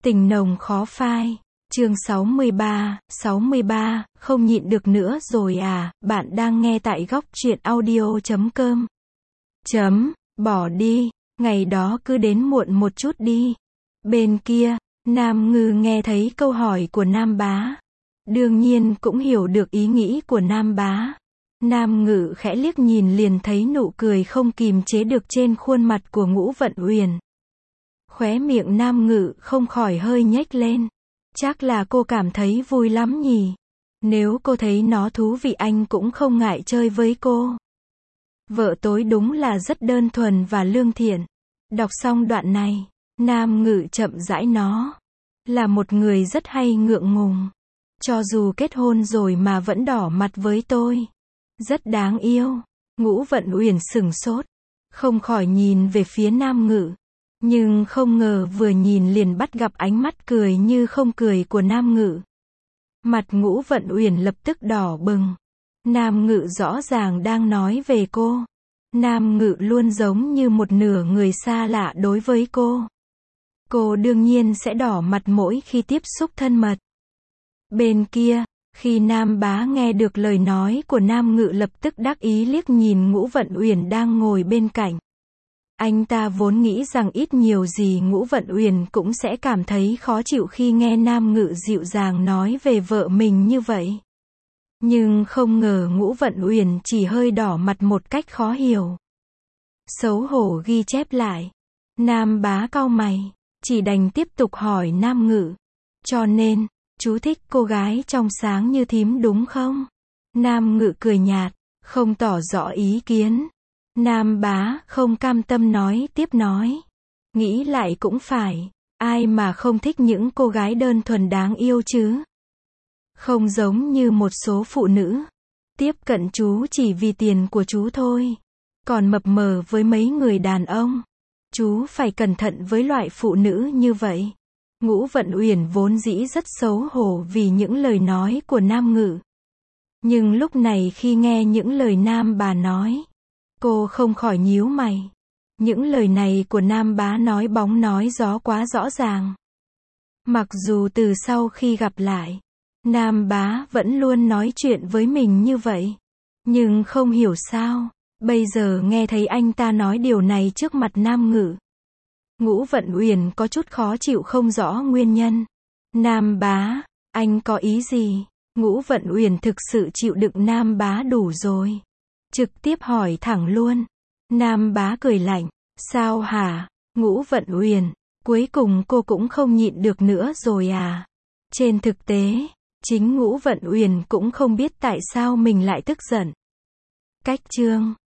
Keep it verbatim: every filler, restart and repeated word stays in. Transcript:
Tình nồng khó phai. Chương sáu mươi ba, sáu mươi ba, không nhịn được nữa rồi à, bạn đang nghe tại góc truyện audio chấm com. Chấm, bỏ đi, ngày đó cứ đến muộn một chút đi. Bên kia, Nam Ngư nghe thấy câu hỏi của Nam Bá. Đương nhiên cũng hiểu được ý nghĩ của Nam Bá. Nam Ngự khẽ liếc nhìn liền thấy nụ cười không kìm chế được trên khuôn mặt của Ngũ Vận Uyển. Khóe miệng Nam Ngự không khỏi hơi nhếch lên. Chắc là cô cảm thấy vui lắm nhỉ. Nếu cô thấy nó thú vị anh cũng không ngại chơi với cô. Vợ tối đúng là rất đơn thuần và lương thiện. Đọc xong đoạn này, Nam Ngự chậm rãi nó. Là một người rất hay ngượng ngùng. Cho dù kết hôn rồi mà vẫn đỏ mặt với tôi. Rất đáng yêu. Ngũ Vận Uyển sửng sốt. Không khỏi nhìn về phía Nam Ngự. Nhưng không ngờ vừa nhìn liền bắt gặp ánh mắt cười như không cười của Nam Ngự. Mặt Ngũ Vận Uyển lập tức đỏ bừng. Nam Ngự rõ ràng đang nói về cô. Nam Ngự luôn giống như một nửa người xa lạ đối với cô. Cô đương nhiên sẽ đỏ mặt mỗi khi tiếp xúc thân mật. Bên kia, khi Nam Bá nghe được lời nói của Nam Ngự lập tức đắc ý liếc nhìn Ngũ Vận Uyển đang ngồi bên cạnh. Anh ta vốn nghĩ rằng ít nhiều gì Ngũ Vận Uyển cũng sẽ cảm thấy khó chịu khi nghe Nam Ngự dịu dàng nói về vợ mình như vậy. Nhưng không ngờ Ngũ Vận Uyển chỉ hơi đỏ mặt một cách khó hiểu. Xấu hổ ghi chép lại. Nam Bá cau mày, chỉ đành tiếp tục hỏi Nam Ngự. Cho nên, chú thích cô gái trong sáng như thím đúng không? Nam Ngự cười nhạt, không tỏ rõ ý kiến. Nam Bá không cam tâm nói tiếp nói. Nghĩ lại cũng phải, ai mà không thích những cô gái đơn thuần đáng yêu chứ? Không giống như một số phụ nữ. Tiếp cận chú chỉ vì tiền của chú thôi. Còn mập mờ với mấy người đàn ông. Chú phải cẩn thận với loại phụ nữ như vậy. Ngũ Vận Uyển vốn dĩ rất xấu hổ vì những lời nói của Nam Ngự. Nhưng lúc này khi nghe những lời Nam Bà nói, cô không khỏi nhíu mày. Những lời này của Nam Bá nói bóng nói gió quá rõ ràng. Mặc dù từ sau khi gặp lại, Nam Bá vẫn luôn nói chuyện với mình như vậy. Nhưng không hiểu sao, bây giờ nghe thấy anh ta nói điều này trước mặt Nam Ngự. Ngũ Vận Uyển có chút khó chịu không rõ nguyên nhân. Nam Bá, anh có ý gì? Ngũ Vận Uyển thực sự chịu đựng Nam Bá đủ rồi. Trực tiếp hỏi thẳng luôn. Nam Bá cười lạnh. Sao hả? Ngũ Vận Uyển, cuối cùng cô cũng không nhịn được nữa rồi à? Trên thực tế, chính Ngũ Vận Uyển cũng không biết tại sao mình lại tức giận. Cách chương